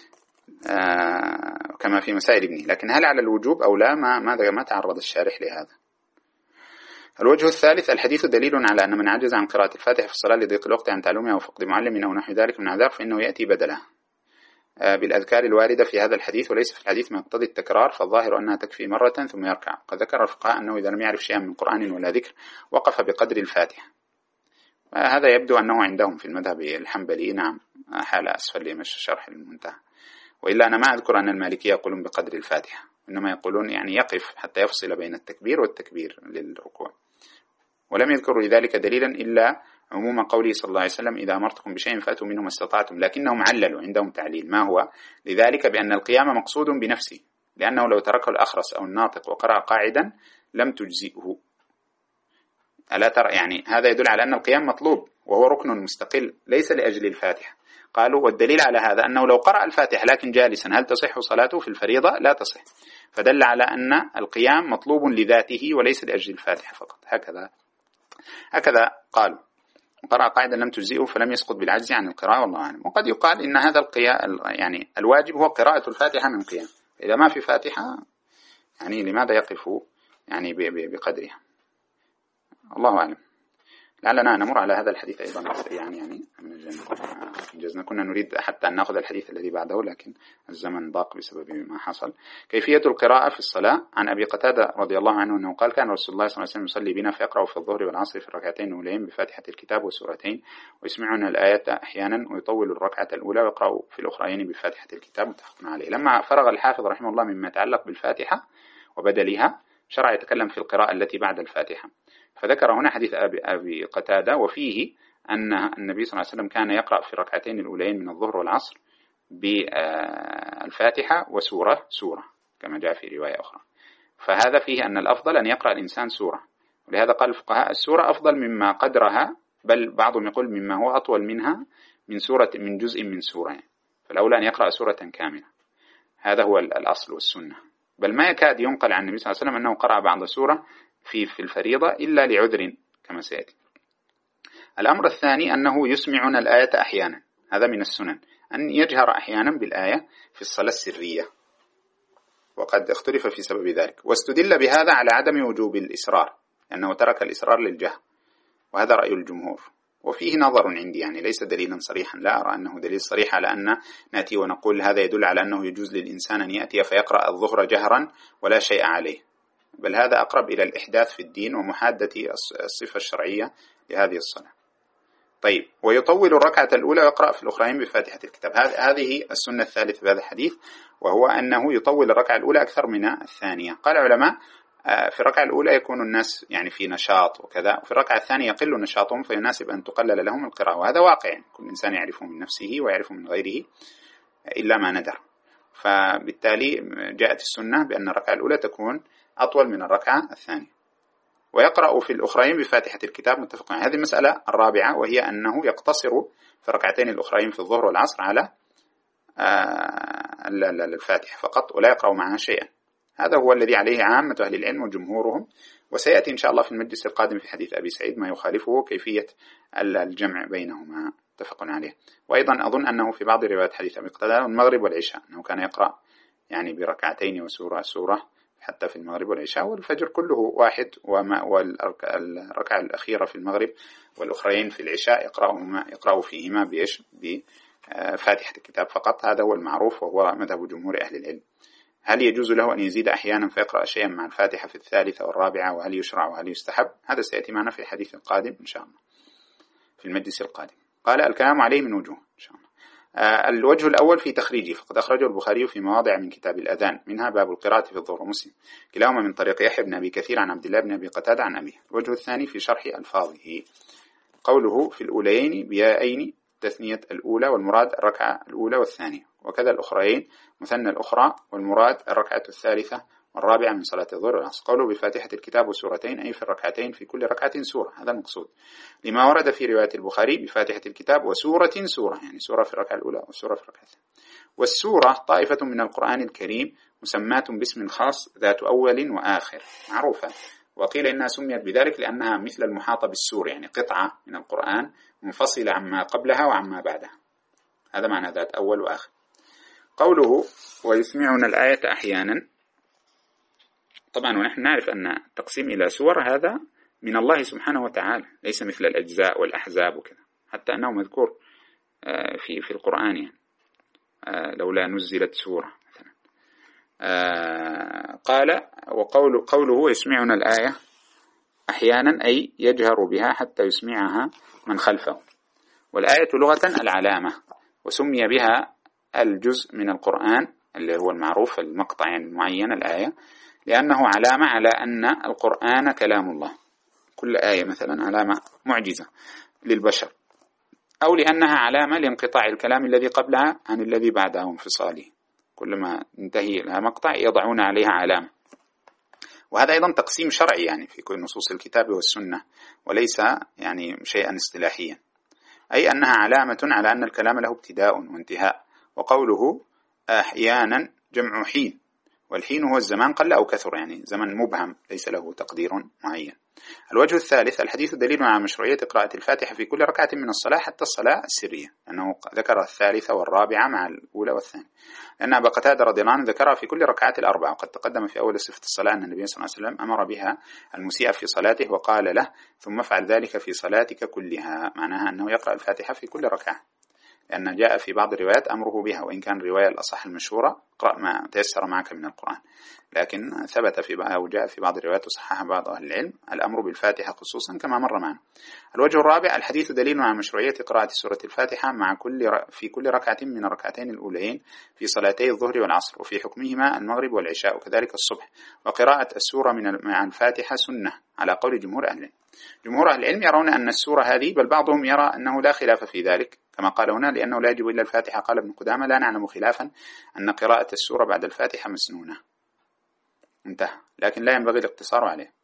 آه كما في مسائل ابنه، لكن هل على الوجوب أو لا؟ ما ماذا ما تعرض الشارح لهذا. الوجه الثالث: الحديث دليل على أن من عجز عن قراءة الفاتحة في الصلاة لضيق الوقت عن تعلمها أو فقد معلم أو نحو ذلك من عذاب فإنه يأتي بدله بالأذكار الواردة في هذا الحديث، وليس في الحديث ما يقتضي التكرار، فالظاهر أنها تكفي مرة ثم يركع. قد ذكر الفقهاء أنه إذا لم يعرف شيئا من قرآن ولا ذكر وقف بقدر الفاتحة. هذا يبدو أنه عندهم في المذهب الحنبلي نعم حالة أسفل لمشي شرح المنتهى، وإلا أنا ما أذكر أن المالكية يقولون بقدر الفاتحة، إنما يقولون يعني يقف حتى يفصل بين التكبير والتكبير للركوع. ولم يذكروا لذلك دليلا إلا عموم قوله صلى الله عليه وسلم: إذا أمرتكم بشيء فأتوا منه ما استطعتم. لكنهم عللوا عندهم تعليل، ما هو لذلك؟ بأن القيام مقصود بنفسه، لأنه لو تركه الأخرس أو الناطق وقرأ قاعدا لم تجزئه. ألا ترى؟ يعني هذا يدل على أن القيام مطلوب وهو ركن مستقل ليس لأجل الفاتحة. قالوا والدليل على هذا أنه لو قرأ الفاتحة لكن جالسا هل تصح صلاته في الفريضة؟ لا تصح. فدل على أن القيام مطلوب لذاته وليس لأجل الفاتحة فقط. هكذا هكذا قالوا. قرأ قاعدة لم تجزئه فلم يسقط بالعجز عن القراءة، والله أعلم. وقد يقال إن هذا القيام يعني الواجب هو قراءة الفاتحة من قيام، إذا ما في فاتحة يعني لماذا يقف يعني بقدرها؟ الله أعلم. لعلنا نمر على هذا الحديث أيضا يعني يعني جزنا كنا نريد حتى أن نأخذ الحديث الذي بعده، لكن الزمن ضاق بسبب ما حصل. كيفية القراءة في الصلاة. عن أبي قتادة رضي الله عنه أنه قال: كان رسول الله صلى الله عليه وسلم يصلي بنا فيقرأ في الظهر والعصر في الركعتين الأولين بفاتحة الكتاب والسورتين، ويسمعنا الآيات أحيانا، ويطول الركعة الأولى ويقرأ في الأخرين بفاتحة الكتاب. متفق عليه. لما فرغ الحافظ رحمه الله مما يتعلق بالفاتحة وبدلها شرع يتكلم في القراءة التي بعد الفاتحة، فذكر هنا حديث أبي قتادة وفيه أن النبي صلى الله عليه وسلم كان يقرأ في الركعتين الأولين من الظهر والعصر بالفاتحة وسورة سورة كما جاء في رواية أخرى. فهذا فيه أن الأفضل أن يقرأ الإنسان سورة، ولهذا قال الفقهاء السورة أفضل مما قدرها، بل بعضهم يقول مما هو أطول منها من سورة من جزء من سورة يعني. فالأولى أن يقرأ سورة كاملة، هذا هو الأصل والسنة. بل ما يكاد ينقل عن النبي صلى الله عليه وسلم أنه قرأ بعض سورة في في الفريضة إلا لعذر كما سيأتي. الأمر الثاني أنه يسمعنا الآية أحيانا، هذا من السنن، أن يجهر أحيانا بالآية في الصلاة السرية، وقد اختلف في سبب ذلك، واستدل بهذا على عدم وجوب الإسرار، لأنه ترك الإسرار للجهر، وهذا رأي الجمهور. وفيه نظر عندي، يعني ليس دليلا صريحا، لا أرى أنه دليل صريح على أن نأتي ونقول هذا يدل على أنه يجوز للإنسان أن يأتي فيقرأ الظهر جهرا ولا شيء عليه، بل هذا أقرب إلى الإحداث في الدين ومحادة الصفة الشرعية لهذه الصلاة. طيب، ويطول الركعة الأولى ويقرأ في الأخرين بفاتحة الكتاب، هذه السنة الثالثة في هذا الحديث، وهو أنه يطول الركعة الأولى أكثر من الثانية. قال العلماء في الركعة الأولى يكون الناس يعني في نشاط وكذا، وفي الركعة الثانية يقل نشاطهم فيناسب أن تقلل لهم القراءة، وهذا واقع، كل إنسان يعرفه من نفسه ويعرفه من غيره إلا ما ندر. فبالتالي جاءت السنة بأن الركعة الأولى تكون أطول من الركعة الثانية. ويقرأ في الأخرين بفاتحة الكتاب، متفق عليه. هذه المسألة الرابعة، وهي أنه يقتصر في الركعتين الأخرين في الظهر والعصر على الفاتحة فقط ولا يقرأ معها شيئا. هذا هو الذي عليه عامة أهل العلم وجمهورهم، وسيأتي إن شاء الله في المجلس القادم في حديث أبي سعيد ما يخالفه كيفية الجمع بينهما، متفق عليه. وأيضا أظن أنه في بعض روايات حديث أبي قتادة المغرب والعشاء أنه كان يقرأ يعني بركعتين وسورة سورة حتى في المغرب والعشاء، والفجر كله واحد، وما والركعة الأخيرة في المغرب والأخرين في العشاء يقرأهما يقرأ فيهما بإيش بفاتحة الكتاب فقط. هذا هو المعروف وهو مذهب جمهور أهل العلم. هل يجوز له أن يزيد أحيانا فيقرأ شيئا مع الفاتحة في الثالثة والرابعة، وهل يشرع وهل يستحب؟ هذا سيأتي معنا في الحديث القادم إن شاء الله في المجلس القادم. قال الكلام عليه من وجوه إن شاء الله. آه الوجه الأول في تخريجه، فقد أخرجه البخاري في مواضع من كتاب الأذان، منها باب القراءة في الظهر، ومسلم كلاهما من طريق يحيى بن أبي كثير عن عبد الله بن أبي قتادة عن أبيه. الوجه الثاني في شرح ألفاظه، قوله في الأولين بيائين تثنية الأولى، والمراد الركعة الأولى والثانية، وكذا الأخرين مثنى الأخرى، والمراد الركعة الثالثة والرابعة من صلاة الظهر والعصر. قوله بفاتحة الكتاب وسورتين، أي في الركعتين في كل ركعة سورة، هذا المقصود، لما ورد في رواية البخاري بفاتحة الكتاب وسورة سورة، يعني سورة في الركعة الأولى وسورة في الركعة الثانية. والسورة طائفة من القرآن الكريم مسماة باسم خاص ذات أول وآخر معروفة، وقيل إنها سميت بذلك لأنها مثل المحاطة بالسور، يعني قطعة من القرآن منفصلة عما قبلها وعما بعدها، هذا معنى ذات أول وآخر. قوله ويسمعنا الآية أحيانا، طبعا ونحن نعرف أن التقسيم إلى سور هذا من الله سبحانه وتعالى، ليس مثل الأجزاء والأحزاب وكذا، حتى أنه مذكور في في القرآن، يعني لولا نزلت سورة مثلا. قال وقول قوله يسمعنا الآية أحيانا، أي يجهر بها حتى يسمعها من خلفه. والآية لغة العلامة، وسمي بها الجزء من القرآن اللي هو المعروف المقطع يعني المعين الآية، لأنه علامة على أن القرآن كلام الله، كل آية مثلا علامة معجزة للبشر، أو لأنها علامة لانقطاع الكلام الذي قبلها عن الذي بعده انفصاله، كلما انتهي لها مقطع يضعون عليها علامة. وهذا أيضا تقسيم شرعي يعني في كل نصوص الكتاب والسنة، وليس يعني شيئا اصطلاحيا، أي أنها علامة على أن الكلام له ابتداء وانتهاء. وقوله أحيانا جمع حين، والحين هو الزمان قل أو كثر، يعني زمن مبهم ليس له تقدير معين. الوجه الثالث، الحديث دليل على مشروعية قراءة الفاتحة في كل ركعة من الصلاة حتى الصلاة السرية، لأنه ذكر الثالثة والرابعة مع الأولى والثانية، لأن أبا قتادة رضي الله عنه ذكرها في كل ركعات الأربعة. وقد تقدم في أول صفة الصلاة أن النبي صلى الله عليه وسلم أمر بها المسيء في صلاته وقال له ثم افعل ذلك في صلاتك كلها، معناها أنه يقرأ الفاتحة في كل ركعة، لأن جاء في بعض الروايات أمره بها، وإن كان الرواية الأصح المشهورة اقرأ ما تيسر معك من القرآن، لكن ثبت في بعض أو جاء في بعض الروايات وصححها بعض أهل العلم الأمر بالفاتحة خصوصا كما مر معنا. الوجه الرابع، الحديث دليل على مشروعية قراءة سورة الفاتحة مع كل ر... في كل ركعة من الركعتين الأولين في صلاتي الظهر والعصر، وفي حكمهما المغرب والعشاء وكذلك الصبح. وقراءة السورة من مع الفاتحة سنة على قول جمهور أهل العلم. جمهور أهل العلم يرون أن السورة هذه، بل بعضهم يرى أنه لا خلاف في ذلك كما قال هنا، لأنه لا يجب إلا الفاتحة. قال ابن قدامة لا نعلم خلافا أن قراءة السورة بعد الفاتحة مسنونة، انتهى، لكن لا ينبغي الاقتصار عليه.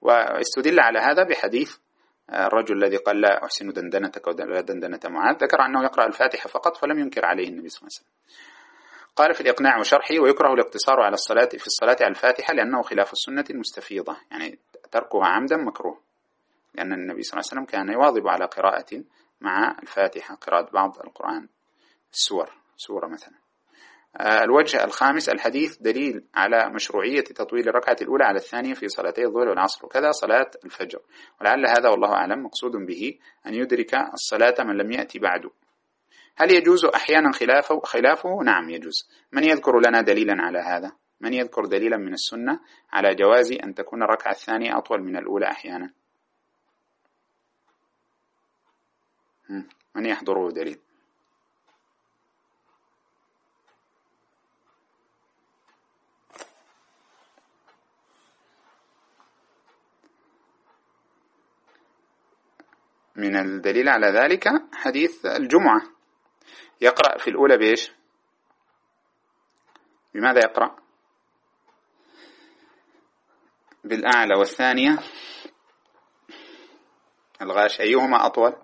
واستدل على هذا بحديث الرجل الذي قال لا أحسن دندنتك ولا دندنة معاذ، ذكر أنه يقرأ الفاتحة فقط فلم ينكر عليه النبي صلى الله عليه وسلم. قال في الإقناع وشرحه: ويكره الاقتصار على الصلاة في الصلاة على الفاتحة لأنه خلاف السنة المستفيضة، يعني تركها عمدا مكروه، لأن النبي صلى الله عليه وسلم كان يواظب على قراءة مع الفاتحة، قراءة بعض القرآن السور، سورة مثلا. الوجه الخامس: الحديث دليل على مشروعية تطويل الركعة الأولى على الثانية في صلاتي الظهر والعصر، وكذا صلاة الفجر، ولعل هذا والله أعلم مقصود به أن يدرك الصلاة من لم يأتي بعد. هل يجوز أحيانا خلافه؟ خلافه نعم يجوز. من يذكر لنا دليلا على هذا؟ من يذكر دليلا من السنة على جواز أن تكون الركعة الثانية أطول من الأولى أحيانا؟ من يحضره دليل؟ من الدليل على ذلك حديث الجمعة، يقرأ في الأولى بإيش؟ بماذا يقرأ؟ بالأعلى، والثانية الغاش، أيهما أطول؟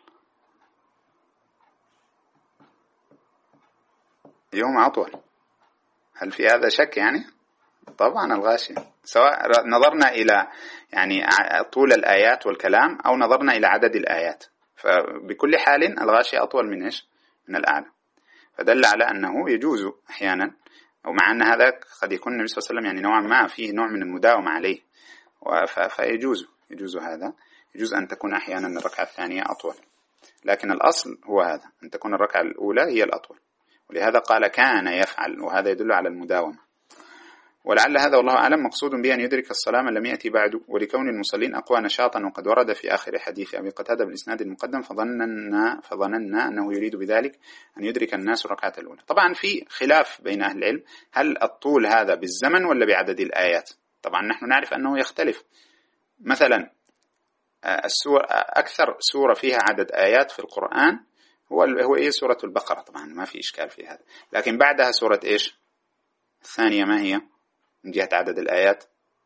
أيهما أطول؟ هل في هذا شك يعني؟ طبعا الغاشية، سواء نظرنا إلى يعني طول الآيات والكلام أو نظرنا إلى عدد الآيات، فبكل حال الغاشية أطول من إيش؟ من الأعلى. فدل على أنه يجوز أحيانا، ومع أن هذا قد يكون النبي صلى الله عليه وسلم يعني نوعا ما فيه نوع من المداومة عليه، فيجوز يجوز هذا، يجوز أن تكون أحيانا الركعة الثانية أطول، لكن الأصل هو هذا، أن تكون الركعة الأولى هي الأطول، ولهذا قال كان يفعل، وهذا يدل على المداومة. ولعل هذا والله أعلم مقصود به أن يدرك الصلاة من لم يأتي بعد، ولكون المصلين أقوى نشاطا، وقد ورد في آخر حديث أبي قتادة بالإسناد المقدم فظننا, فظننا أنه يريد بذلك أن يدرك الناس الركعة الأولى. طبعا في خلاف بين أهل العلم، هل الطول هذا بالزمن ولا بعدد الآيات؟ طبعا نحن نعرف أنه يختلف. مثلا السور أكثر سورة فيها عدد آيات في القرآن هو هو إيه؟ سورة البقرة، طبعا ما في إشكال في هذا، لكن بعدها سورة إيش الثانية ما هي من جهة عدد الآيات؟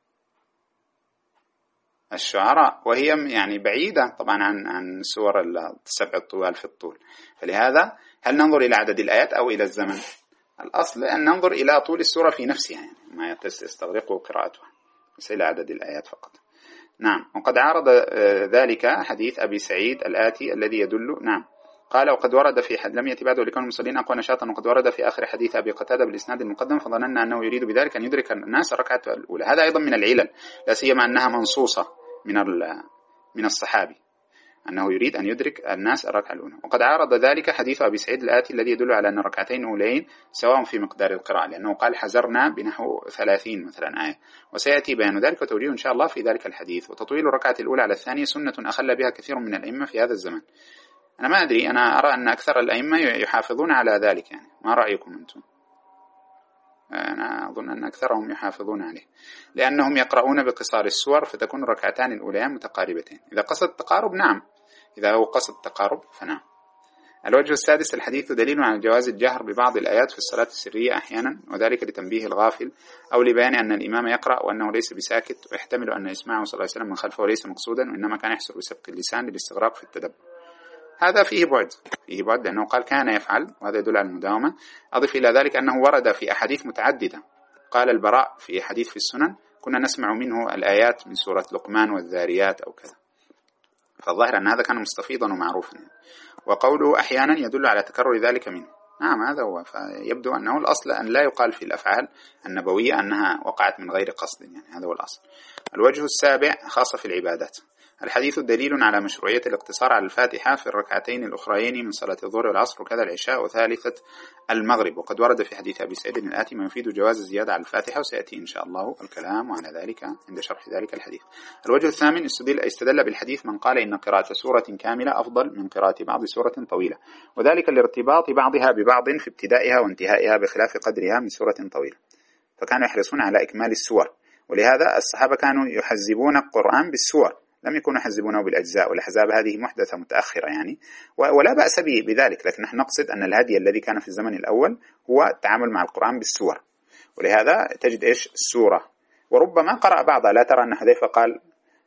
الشعراء، وهي يعني بعيدة طبعا عن عن سور السبع الطوال في الطول. فلهذا هل ننظر إلى عدد الآيات أو إلى الزمن؟ الأصل أن ننظر إلى طول السورة في نفسها، يعني ما يستغرق قراءتها، بس إلى عدد الآيات فقط. نعم. وقد عارض ذلك حديث أبي سعيد الآتي الذي يدل. نعم. قال: وقد ورد في حد لم يأتي بعد ولكون المصلين أقوى نشاطا، وقد ورد في آخر حديث أبي قتادة بالإسناد المقدم فظننا أنه يريد بذلك أن يدرك الناس الركعة الأولى. هذا أيضا من العلل، لا سيما أنها منصوصة من من الصحابي أنه يريد أن يدرك الناس الركعة الأولى. وقد عارض ذلك حديث أبي سعيد الآتي الذي يدل على أن الركعتين الأولين سواء في مقدار القراءة، لأنه قال حزرنا بنحو ثلاثين مثلا آية، وسيأتي بيان ذلك وتوجيه إن شاء الله في ذلك الحديث. وتطويل الركعة الأولى على الثانية سنة أخل بها كثير من الأئمة في هذا الزمن. أنا ما أدري، أنا أرى أن أكثر الأئمة يحافظون على ذلك، يعني ما رأيكم أنتم؟ أنا أظن أن أكثرهم يحافظون عليه، لأنهم يقرؤون بقصار السور فتكون الركعتان الأوليان متقاربتين. إذا قصد التقارب نعم، إذا هو قصد التقارب فنعم. الوجه السادس: الحديث دليل على جواز الجهر ببعض الآيات في الصلاة السرية أحيانا، وذلك لتنبيه الغافل أو لبيان أن الإمام يقرأ وأنه ليس بساكت، ويحتمل أن يسمعه صلى الله عليه وسلم من خلفه وليس مقصودا، وإنما كان يحصل بسبق اللسان للاستغراق في التدبر. هذا فيه بعد، فيه بعد لأنه قال كان يفعل، وهذا يدل على المداومة. أضف إلى ذلك أنه ورد في أحاديث متعددة. قال البراء في حديث في السنن: كنا نسمع منه الآيات من سورة لقمان والذاريات أو كذا. فالظاهر أن هذا كان مستفيضا ومعروفا. وقوله أحيانا يدل على تكرر ذلك منه. نعم هذا هو. فيبدو أنه الأصل أن لا يقال في الأفعال النبوية أنها وقعت من غير قصد، يعني هذا هو الأصل. الوجه السابع خاصة في العبادات: الحديث دليل على مشروعية الاقتصار على الفاتحة في الركعتين الأخريين من صلاة الظهر والعصر وكذا العشاء وثالثة المغرب. وقد ورد في حديث أبي سعيد الآتي ما يفيد جواز الزيادة على الفاتحة، وسيأتي إن شاء الله الكلام على ذلك عند شرح ذلك الحديث. الوجه الثامن: استدل, استدل بالحديث من قال إن قراءة سورة كاملة أفضل من قراءة بعض سورة طويلة، وذلك لارتباط بعضها ببعض في ابتدائها وانتهائها بخلاف قدرها من سورة طويلة، فكانوا يحرصون على إكمال السور. ولهذا الصحابة كانوا يحزبون القرآن بالسور، لم يكونوا يحزبونه بالأجزاء، والأحزاب هذه محدثة متأخرة يعني، ولا بأس بذلك، لكن نحن نقصد أن الهدي الذي كان في الزمن الأول هو التعامل مع القرآن بالسور. ولهذا تجد إيش السورة، وربما قرأ بعضها. لا ترى أن حذيفة قال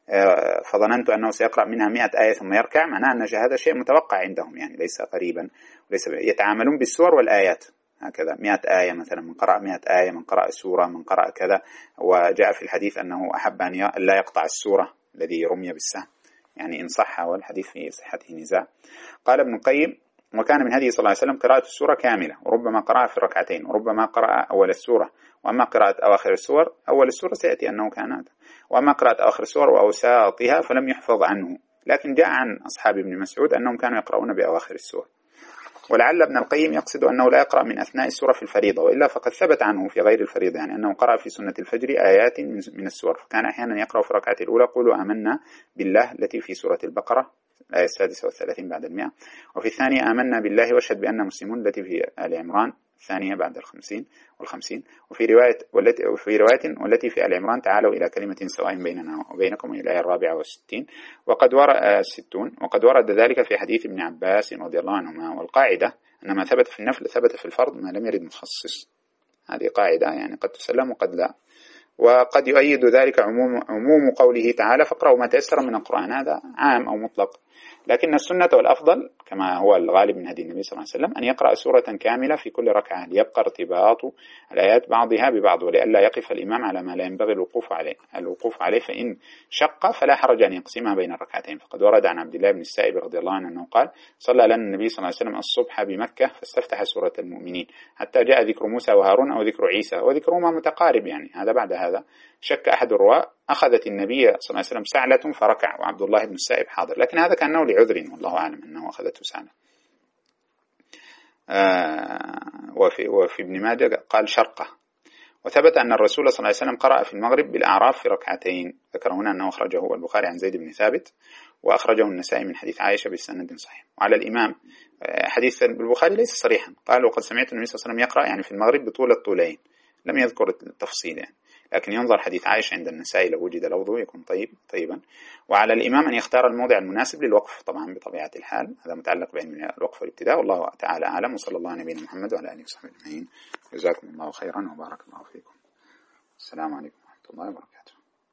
فظننت أنه سيقرأ منها مئة آية ثم يركع، معناه أن هذا شيء متوقع عندهم، يعني ليس قريبا، وليس يتعاملون بالسور والآيات هكذا. مئة آية مثلا، من قرأ مئة آية، من قرأ سورة، من قرأ كذا. وجاء في الحديث أنه أحب أن لا يقطع السورة الذي رمي بالسهم، يعني إن صح، والحديث في صحته نزاع. قال ابن القيم: وكان من هديه صلى الله عليه وسلم قراءة السورة كاملة، وربما قرأ في ركعتين، وربما قرأ أول السورة. وأما قراءة أواخر السور، أول السورة سيأتي أنه كان هذا، وأما قراءة أواخر السور وأوساطها فلم يحفظ عنه، لكن جاء عن أصحاب ابن مسعود أنهم كانوا يقرؤون بأواخر السور. ولعل ابن القيم يقصد أنه لا يقرأ من أثناء السورة في الفريضة، وإلا فقد ثبت عنه في غير الفريضة، يعني أنه قرأ في سنة الفجر آيات من السور، فكان أحيانا يقرأ في الركعة الأولى: قولوا آمنا بالله التي في سورة البقرة الآية السادسة والثلاثين بعد المئة، وفي الثانية آمنا بالله واشهد بأننا مسلمون التي في آل عمران الثانية بعد الخمسين والخمسين، وفي رواية والتي وفي رواية والتي في آل عمران تعالوا إلى كلمة سواء بيننا وبينكم، إلى الآية الرابعة والستين وقد ورد الستون وقد ورد ذلك في حديث ابن عباس رضي الله عنهما. والقاعدة أن ما ثبت في النفل ثبت في الفرض ما لم يرد مخصص، هذه قاعدة يعني قد تسلم وقد لا. وقد يؤيد ذلك عموم عموم قوله تعالى: فاقرأوا ما تيسر من القرآن، هذا عام أو مطلق، لكن السنة والأفضل كما هو الغالب من هدي النبي صلى الله عليه وسلم أن يقرأ سورة كاملة في كل ركعة، ليبقى ارتباط الآيات بعضها ببعض، ولئلا يقف الإمام على ما لا ينبغي الوقوف عليه الوقوف عليه فإن شق فلا حرج أن يقسمها بين الركعتين. فقد ورد عن عبد الله بن السائب رضي الله عنه أنه قال: صلى لنا النبي صلى الله عليه وسلم الصبح بمكة فاستفتح سورة المؤمنين حتى جاء ذكر موسى وهارون أو ذكر عيسى، وذكرهما متقارب، يعني هذا بعد هذا. شك أحد الرواة: أخذت النبي صلى الله عليه وسلم سعلة فركع، وعبد الله بن السائب حاضر، لكن هذا كأنه لعذر، والله أعلم أنه أخذته سعلة. آه وفي, وفي ابن ماجه قال شرقة. وثبت أن الرسول صلى الله عليه وسلم قرأ في المغرب بالأعراف في ركعتين، ذكر هنا أنه أخرجه البخاري عن زيد بن ثابت، وأخرجه النسائي من حديث عائشة بسند صحيح. وعلى الإمام حديث البخاري ليس صريحا، قال: وقد سمعت النبي صلى الله عليه وسلم يقرأ يعني في المغرب بطول الطولين، لم يذكر التفصيل يعني، لكن ينظر حديث عائشة عند النسائي لو وجد لفظه يكون طيب طيبا. وعلى الإمام أن يختار الموضع المناسب للوقف، طبعا بطبيعة الحال هذا متعلق بعلم الوقف والابتداء، والله تعالى أعلم. وصلى الله على نبينا محمد وعلى آله وصحبه أجمعين. جزاكم الله خيرا وبارك الله فيكم. السلام عليكم ورحمة الله وبركاته.